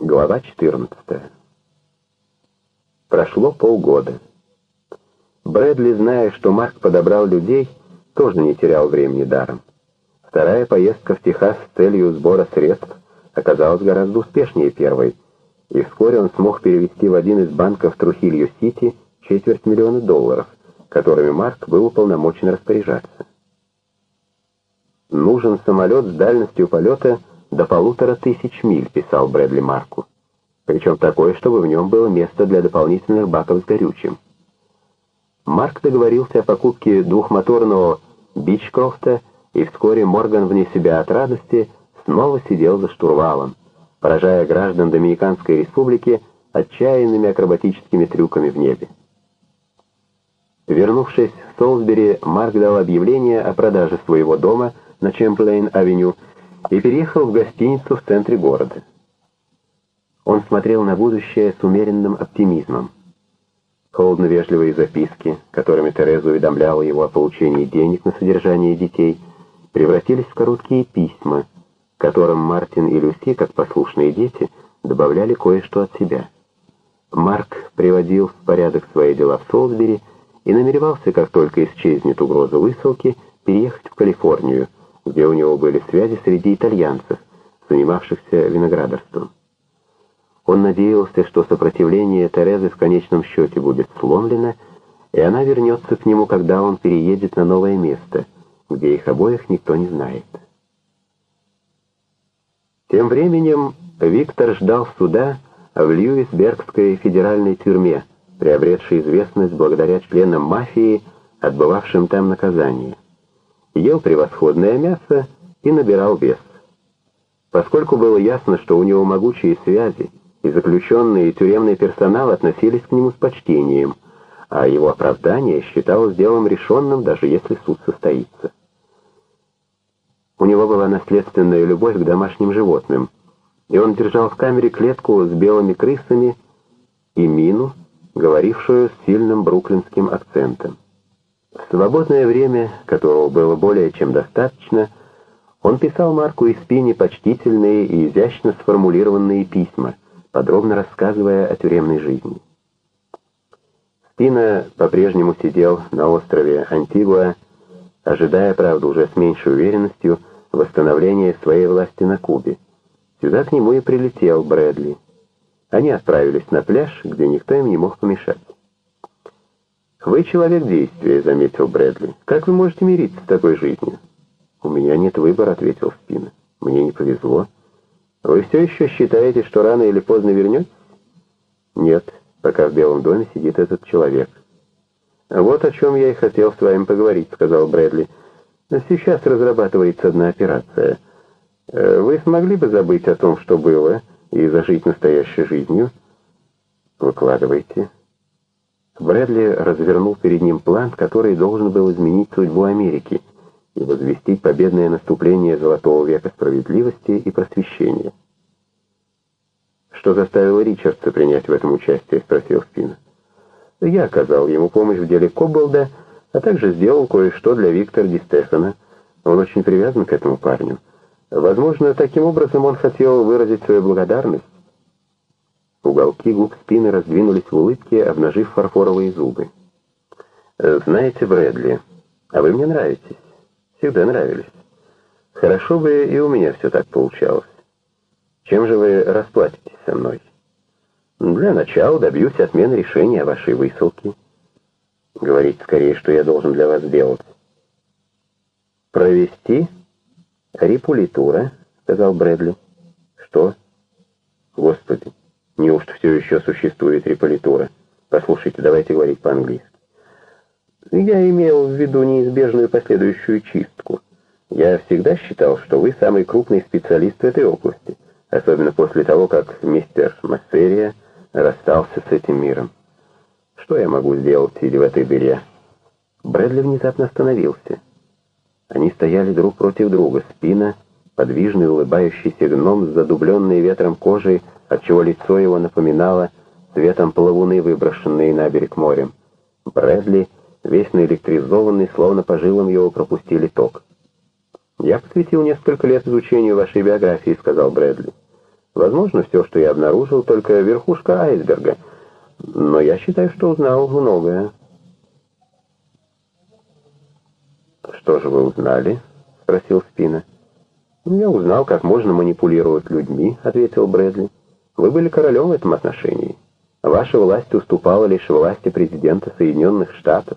Глава 14. Прошло полгода. Брэдли, зная, что Марк подобрал людей, тоже не терял времени даром. Вторая поездка в Техас с целью сбора средств оказалась гораздо успешнее первой, и вскоре он смог перевести в один из банков Трухильо-Сити $250 000, которыми Марк был уполномочен распоряжаться. «Нужен самолет с дальностью полета до 1500 миль», — писал Брэдли Марку. «Причем такое, чтобы в нем было место для дополнительных баков с горючим». Марк договорился о покупке двухмоторного Бичкрофта, и вскоре Морган вне себя от радости снова сидел за штурвалом, поражая граждан Доминиканской республики отчаянными акробатическими трюками в небе. Вернувшись в Солсбери, Марк дал объявление о продаже своего дома на Чемплейн-авеню и переехал в гостиницу в центре города. Он смотрел на будущее с умеренным оптимизмом. Холодно-вежливые записки, которыми Тереза уведомляла его о получении денег на содержание детей, превратились в короткие письма, к которым Мартин и Люси, как послушные дети, добавляли кое-что от себя. Марк приводил в порядок свои дела в Солсбери и намеревался, как только исчезнет угроза высылки, переехать в Калифорнию, где у него были связи среди итальянцев, занимавшихся виноградарством. Он надеялся, что сопротивление Терезы в конечном счете будет сломлено, и она вернется к нему, когда он переедет на новое место, где их обоих никто не знает. Тем временем Виктор ждал суда в Льюисбергской федеральной тюрьме, приобретшей известность благодаря членам мафии, отбывавшим там наказание. Ел превосходное мясо и набирал вес. Поскольку было ясно, что у него могучие связи, и заключенные и тюремный персонал относились к нему с почтением, а его оправдание считалось делом решенным, даже если суд состоится. У него была наследственная любовь к домашним животным, и он держал в камере клетку с белыми крысами и Мину, говорившую с сильным бруклинским акцентом. В свободное время, которого было более чем достаточно, он писал Марку и Спине почтительные и изящно сформулированные письма, подробно рассказывая о тюремной жизни. Спина по-прежнему сидел на острове Антигуа, ожидая, правда, уже с меньшей уверенностью, восстановления своей власти на Кубе. Сюда к нему и прилетел Брэдли. Они отправились на пляж, где никто им не мог помешать. «Вы человек действия», — заметил Брэдли. «Как вы можете мириться с такой жизнью?» «У меня нет выбора», — ответил Спина. «Мне не повезло». «Вы все еще считаете, что рано или поздно вернетесь?» «Нет, пока в Белом доме сидит этот человек». «Вот о чем я и хотел с вами поговорить», — сказал Брэдли. «Сейчас разрабатывается одна операция. Вы смогли бы забыть о том, что было, и зажить настоящей жизнью?» «Выкладывайте». Брэдли развернул перед ним план, который должен был изменить судьбу Америки и возвестить победное наступление Золотого века справедливости и просвещения. «Что заставило Ричардса принять в этом участие?» — спросил Спина. «Я оказал ему помощь в деле Кобболда, а также сделал кое-что для Виктора Ди Стефано. Он очень привязан к этому парню. Возможно, таким образом он хотел выразить свою благодарность». Уголки губ Спины раздвинулись в улыбке, обнажив фарфоровые зубы. «Знаете, Брэдли, а вы мне нравитесь. Всегда нравились. Хорошо бы и у меня все так получалось. Чем же вы расплатитесь со мной?» «Для начала добьюсь отмены решения о вашей высылке». «Говорите скорее, что я должен для вас сделать». «Провести репулитура», — сказал Брэдли. «Что? Господи, неужто все еще существует репулитура? Послушайте, давайте говорить по-английски». «Я имел в виду неизбежную последующую чистку. Я всегда считал, что вы самый крупный специалист в этой области, особенно после того, как мистер Массерия расстался с этим миром. Что я могу сделать, сидя в этой дыре?» Брэдли внезапно остановился. Они стояли друг против друга, Спина, подвижный улыбающийся гном с задубленной ветром кожей, отчего лицо его напоминало цветом плавуны, выброшенные на берег морем. Брэдли, весь наэлектризованный, словно по жилам его пропустили ток. «Я посвятил несколько лет изучению вашей биографии», — сказал Брэдли. Возможно, все, что я обнаружил, только верхушка айсберга, но я считаю, что узнал многое. «Что же вы узнали?» — спросил Спина. «Я узнал, как можно манипулировать людьми», — ответил Брэдли. «Вы были королем в этом отношении. Ваша власть уступала лишь власти президента Соединенных Штатов».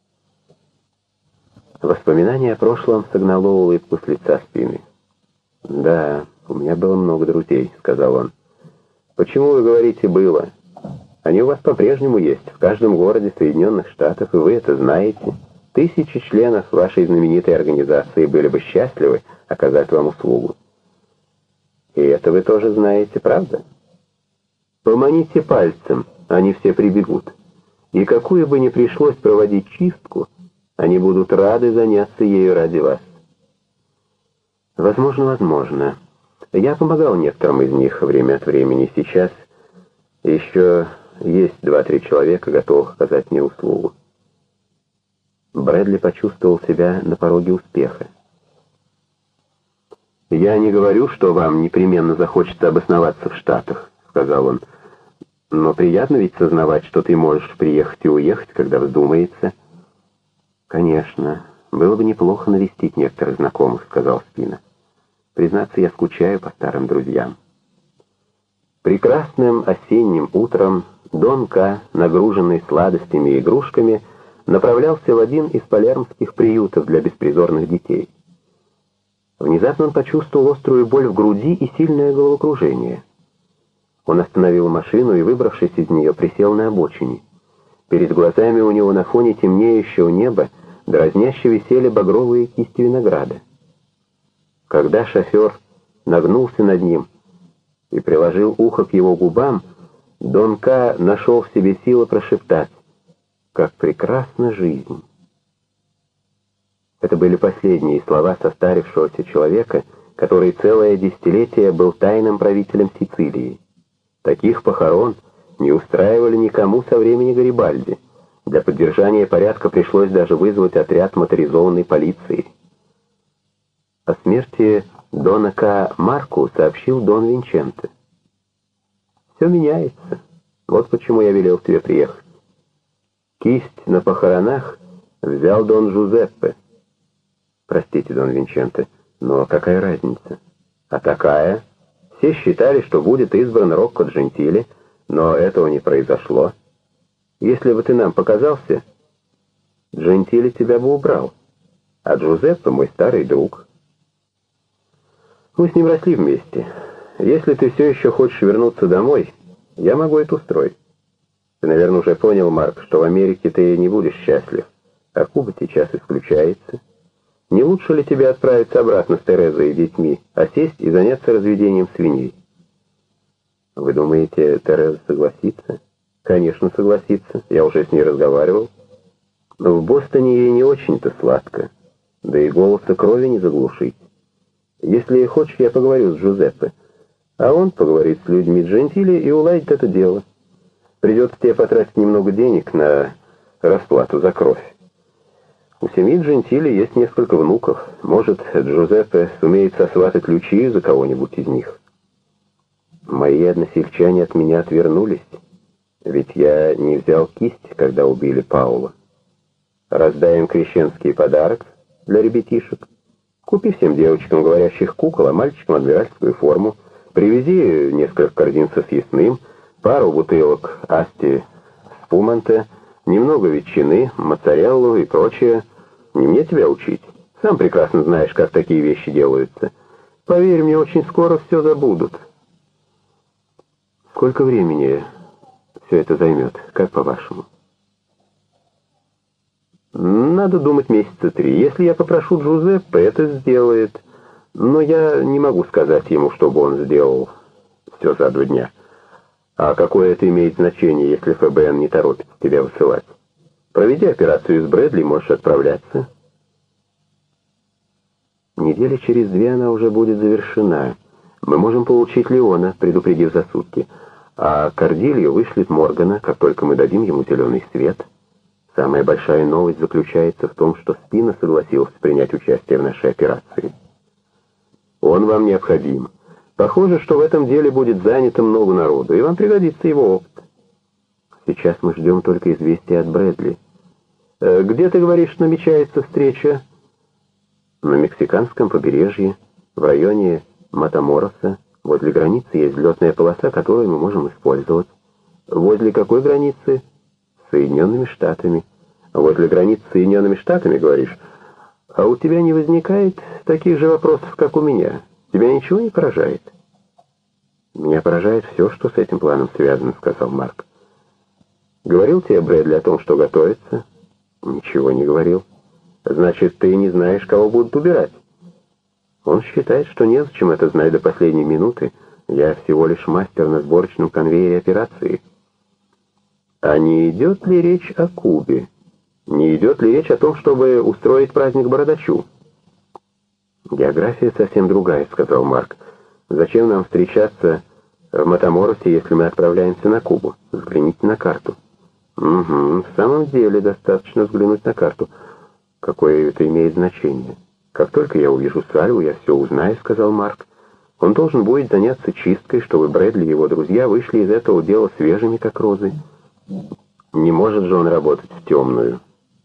Воспоминание о прошлом согнало улыбку с лица Спины. «Да, у меня было много друзей», — сказал он. «Почему вы говорите «было»? Они у вас по-прежнему есть, в каждом городе Соединенных Штатов, и вы это знаете. Тысячи членов вашей знаменитой организации были бы счастливы оказать вам услугу. И это вы тоже знаете, правда? Поманите пальцем, они все прибегут. И какую бы ни пришлось проводить чистку, они будут рады заняться ею ради вас». Возможно. Я помогал некоторым из них время от времени. Сейчас еще есть 2-3 человека, готовых оказать мне услугу. Брэдли почувствовал себя на пороге успеха. «Я не говорю, что вам непременно захочется обосноваться в Штатах», — сказал он. «Но приятно ведь сознавать, что ты можешь приехать и уехать, когда вздумается». «Конечно, было бы неплохо навестить некоторых знакомых», — сказал Спина. «Признаться, я скучаю по старым друзьям». Прекрасным осенним утром Дон К, нагруженный сладостями и игрушками, направлялся в один из палермских приютов для беспризорных детей. Внезапно он почувствовал острую боль в груди и сильное головокружение. Он остановил машину и, выбравшись из нее, присел на обочине. Перед глазами у него на фоне темнеющего неба дразняще висели багровые кисти винограда. Когда шофер нагнулся над ним и приложил ухо к его губам, Дон К нашел в себе силы прошептать: «Как прекрасна жизнь!» Это были последние слова состарившегося человека, который целое десятилетие был тайным правителем Сицилии. Таких похорон не устраивали никому со времени Гарибальди. Для поддержания порядка пришлось даже вызвать отряд моторизованной полиции. О смерти Дона К. Марку сообщил Дон Винченте. «Все меняется. Вот почему я велел тебе приехать. Кисть на похоронах взял Дон Джузеппе». «Простите, Дон Винченте, но какая разница?» «А такая. Все считали, что будет избран Рокко Джентили, но этого не произошло. Если бы ты нам показался, Джентили тебя бы убрал, а Джузеппе мой старый друг. Мы с ним росли вместе. Если ты все еще хочешь вернуться домой, я могу это устроить. Ты, наверное, уже понял, Марк, что в Америке ты не будешь счастлив, а Куба сейчас исключается. Не лучше ли тебе отправиться обратно с Терезой и детьми, а сесть и заняться разведением свиней?» «Вы думаете, Тереза согласится?» «Конечно, согласится. Я уже с ней разговаривал. Но в Бостоне ей не очень-то сладко, да и голоса крови не заглушить. Если хочешь, я поговорю с Джузеппе, а он поговорит с людьми Джентили и уладит это дело. Придется тебе потратить немного денег на расплату за кровь. У семьи Джентили есть несколько внуков. Может, Джузеппе сумеет сосватать Лючию за кого-нибудь из них. Мои односельчане от меня отвернулись, ведь я не взял кисть, когда убили Паула. Раздаем крещенский подарок для ребятишек. Купи всем девочкам говорящих кукол, а мальчикам адмиральскую форму. Привези несколько корзин со съестным, пару бутылок асти спуманте, немного ветчины, моцареллу и прочее. Не мне тебя учить. Сам прекрасно знаешь, как такие вещи делаются. Поверь мне, очень скоро все забудут». «Сколько времени все это займет, как по-вашему?» «Надо думать 3 месяца. Если я попрошу Джузеппе, это сделает. Но я не могу сказать ему, чтобы он сделал все за 2 дня. А какое это имеет значение, если ФБН не торопится тебя высылать? Проведи операцию с Брэдли, можешь отправляться». «Недели через 2 она уже будет завершена. Мы можем получить Леона, предупредив за сутки. А Кордилью вышлет Моргана, как только мы дадим ему зеленый свет. Самая большая новость заключается в том, что Спина согласился принять участие в нашей операции. Он вам необходим. Похоже, что в этом деле будет занято много народу, и вам пригодится его опыт. Сейчас мы ждем только известия от Брэдли. Где, ты говоришь, намечается встреча? На мексиканском побережье, в районе Матамороса. Возле границы есть взлетная полоса, которую мы можем использовать. Возле какой границы? С Соединенными Штатами. Возле границы с Соединенными Штатами, говоришь? А у тебя не возникает таких же вопросов, как у меня? Тебя ничего не поражает? Меня поражает все, что с этим планом связано, сказал Марк. Говорил тебе Брэдли о том, что готовится? Ничего не говорил. Значит, ты не знаешь, кого будут убирать? Он считает, что незачем это знать до последней минуты. Я всего лишь мастер на сборочном конвейере операции. А не идет ли речь о Кубе? Не идет ли речь о том, чтобы устроить праздник Бородачу? География совсем другая, сказал Марк. Зачем нам встречаться в Матаморосе, если мы отправляемся на Кубу? Взгляните на карту. Угу, в самом деле достаточно взглянуть на карту. Какое это имеет значение? Как только я увижу Сальву, я все узнаю, сказал Марк. Он должен будет заняться чисткой, чтобы Брэдли и его друзья вышли из этого дела свежими, как розы. Не может же он работать в темную.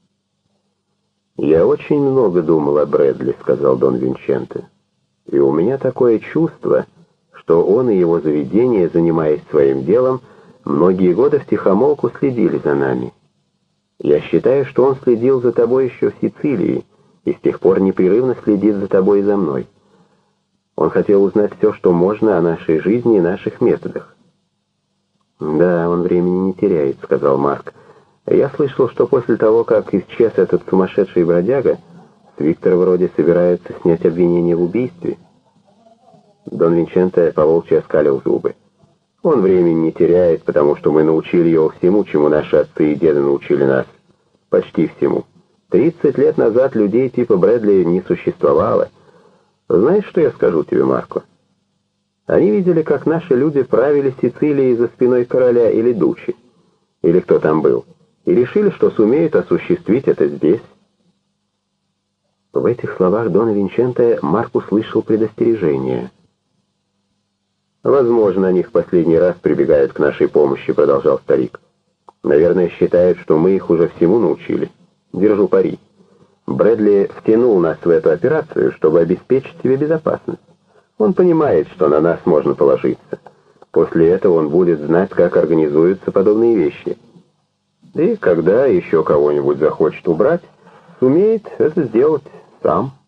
«Я очень много думал о Брэдли», — сказал Дон Винченте. «И у меня такое чувство, что он и его заведение, занимаясь своим делом, многие годы втихомолку следили за нами. Я считаю, что он следил за тобой еще в Сицилии, и с тех пор непрерывно следит за тобой и за мной. Он хотел узнать все, что можно о нашей жизни и наших методах». «Да, он времени не теряет», — сказал Марк. «Я слышал, что после того, как исчез этот сумасшедший бродяга, с Виктора вроде собираются снять обвинение в убийстве». Дон Винченте поволчьи оскалил зубы. «Он времени не теряет, потому что мы научили его всему, чему наши отцы и деды научили нас. Почти всему. 30 лет назад людей типа Брэдли не существовало. Знаешь, что я скажу тебе, Марко? Они видели, как наши люди правили Сицилией за спиной короля или дучи, или кто там был, и решили, что сумеют осуществить это здесь». В этих словах Дона Винченте Марк услышал предостережение. «Возможно, они в последний раз прибегают к нашей помощи», — продолжал старик. «Наверное, считают, что мы их уже всему научили. Держу пари. Брэдли втянул нас в эту операцию, чтобы обеспечить себе безопасность. Он понимает, что на нас можно положиться. После этого он будет знать, как организуются подобные вещи. И когда еще кого-нибудь захочет убрать, сумеет это сделать сам».